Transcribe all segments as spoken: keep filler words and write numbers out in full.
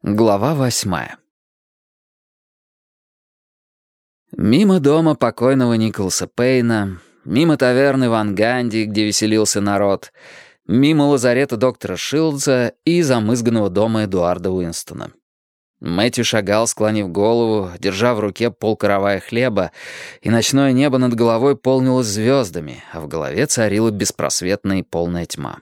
Глава восьмая. Мимо дома покойного Николаса Пейна, мимо таверны Ван Ганди, где веселился народ, мимо лазарета доктора Шилдза и замызганного дома Эдуарда Уинстона. Мэтью шагал, склонив голову, держа в руке полкоровая хлеба, и ночное небо над головой полнилось звездами, а в голове царила беспросветная и полная тьма.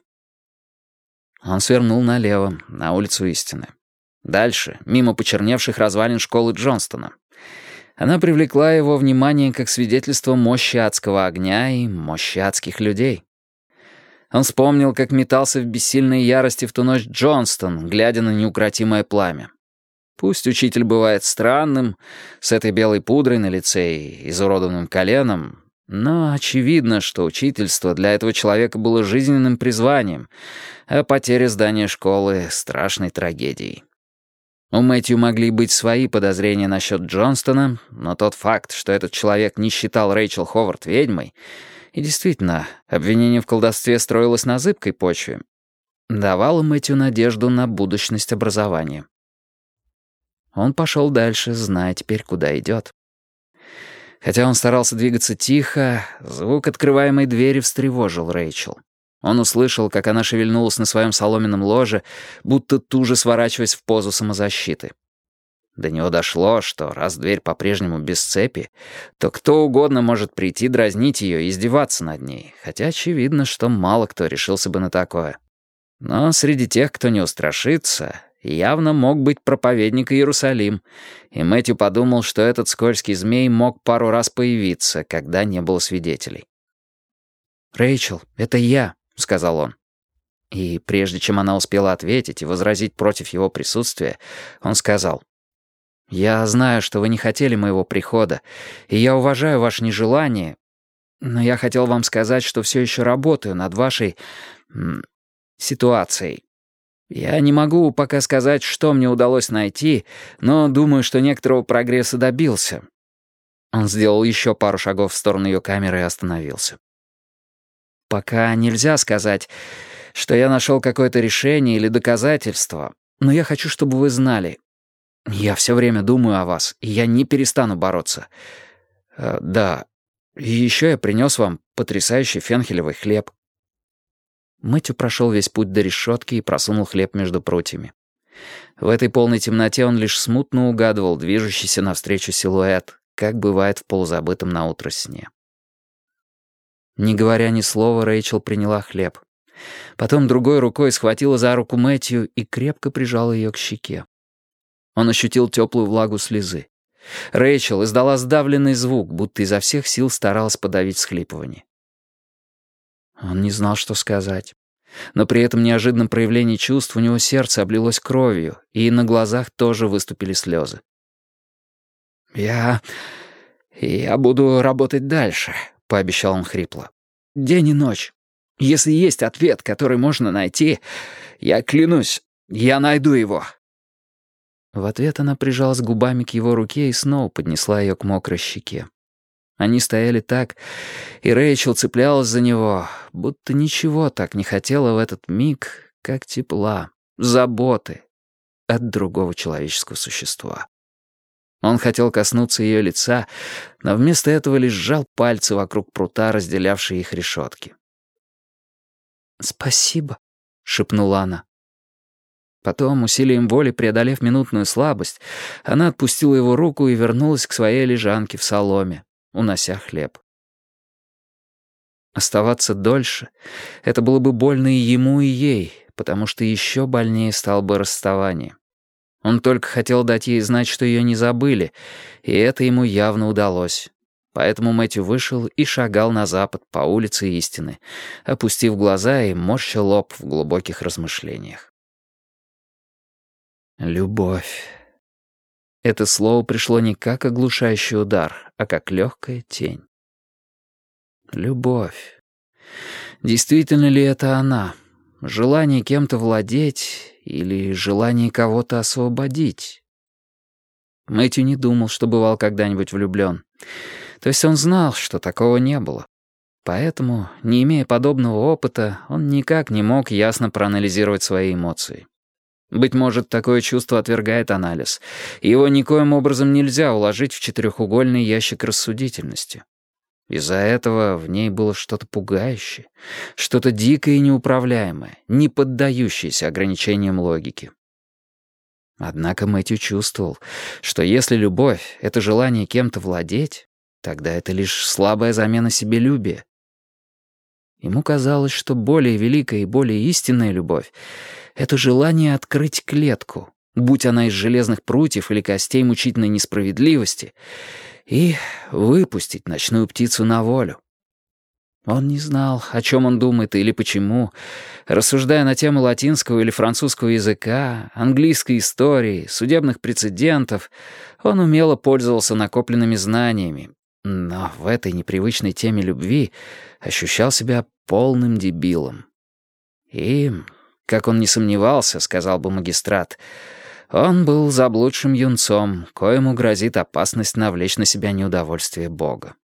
Он свернул налево, на улицу Истины. Дальше, мимо почерневших развалин школы Джонстона. Она привлекла его внимание как свидетельство мощи адского огня и мощи адских людей. Он вспомнил, как метался в бессильной ярости в ту ночь Джонстон, глядя на неукротимое пламя. Пусть учитель бывает странным, с этой белой пудрой на лице и изуродованным коленом, но очевидно, что учительство для этого человека было жизненным призванием, а потеря здания школы — страшной трагедией. У Мэтью могли быть свои подозрения насчет Джонстона, но тот факт, что этот человек не считал Рэйчел Ховард ведьмой, и действительно, обвинение в колдовстве строилось на зыбкой почве, давало Мэтью надежду на будущность образования. Он пошел дальше, зная теперь, куда идет. Хотя он старался двигаться тихо, звук открываемой двери встревожил Рэйчел. Он услышал, как она шевельнулась на своем соломенном ложе, будто туже сворачиваясь в позу самозащиты. До него дошло, что раз дверь по-прежнему без цепи, то кто угодно может прийти дразнить ее и издеваться над ней, хотя очевидно, что мало кто решился бы на такое. Но среди тех, кто не устрашится, явно мог быть проповедник Иерусалим, и Мэтью подумал, что этот скользкий змей мог пару раз появиться, когда не было свидетелей. «Рэйчел, это я», — сказал он. И прежде чем она успела ответить и возразить против его присутствия, он сказал: «Я знаю, что вы не хотели моего прихода, и я уважаю ваше нежелание, но я хотел вам сказать, что все еще работаю над вашей... м, ситуацией. Я не могу пока сказать, что мне удалось найти, но думаю, что некоторого прогресса добился». Он сделал еще пару шагов в сторону ее камеры и остановился. «Пока нельзя сказать, что я нашел какое-то решение или доказательство, но я хочу, чтобы вы знали. Я все время думаю о вас, и я не перестану бороться. Э, да, и еще я принес вам потрясающий фенхелевый хлеб». Мэтью прошел весь путь до решетки и просунул хлеб между прутьями. В этой полной темноте он лишь смутно угадывал движущийся навстречу силуэт, как бывает в полузабытом наутро сне. Не говоря ни слова, Рэйчел приняла хлеб. Потом другой рукой схватила за руку Мэтью и крепко прижала ее к щеке. Он ощутил теплую влагу слезы. Рэйчел издала сдавленный звук, будто изо всех сил старалась подавить всхлипывание. Он не знал, что сказать. Но при этом неожиданном проявлении чувств у него сердце облилось кровью, и на глазах тоже выступили слезы. «Я... я буду работать дальше», — пообещал он хрипло. «День и ночь. Если есть ответ, который можно найти, я клянусь, я найду его». В ответ она прижалась губами к его руке и снова поднесла ее к мокрой щеке. Они стояли так, и Рэйчел цеплялась за него, будто ничего так не хотела в этот миг, как тепла, заботы от другого человеческого существа. Он хотел коснуться ее лица, но вместо этого лишь сжал пальцы вокруг прута, разделявшей их решетки. «Спасибо», — шепнула она. Потом, усилием воли преодолев минутную слабость, она отпустила его руку и вернулась к своей лежанке в соломе, унося хлеб. Оставаться дольше — это было бы больно и ему, и ей, потому что еще больнее стало бы расставание. Он только хотел дать ей знать, что ее не забыли, и это ему явно удалось. Поэтому Мэтью вышел и шагал на запад по улице Истины, опустив глаза и морща лоб в глубоких размышлениях. Любовь. Это слово пришло не как оглушающий удар, а как легкая тень. Любовь. Действительно ли это она? Желание кем-то владеть или желание кого-то освободить? Мэтью не думал, что бывал когда-нибудь влюблен. То есть он знал, что такого не было. Поэтому, не имея подобного опыта, он никак не мог ясно проанализировать свои эмоции. Быть может, такое чувство отвергает анализ. Его никоим образом нельзя уложить в четырехугольный ящик рассудительности. Из-за этого в ней было что-то пугающее, что-то дикое и неуправляемое, не поддающееся ограничениям логики. Однако Мэтью чувствовал, что если любовь — это желание кем-то владеть, тогда это лишь слабая замена себелюбия. Ему казалось, что более великая и более истинная любовь — это желание открыть клетку, будь она из железных прутьев или костей мучительной несправедливости, и выпустить ночную птицу на волю. Он не знал, о чем он думает или почему. Рассуждая на тему латинского или французского языка, английской истории, судебных прецедентов, он умело пользовался накопленными знаниями, но в этой непривычной теме любви ощущал себя полным дебилом. И, как он не сомневался, сказал бы магистрат, он был заблудшим юнцом, коему грозит опасность навлечь на себя неудовольствие Бога.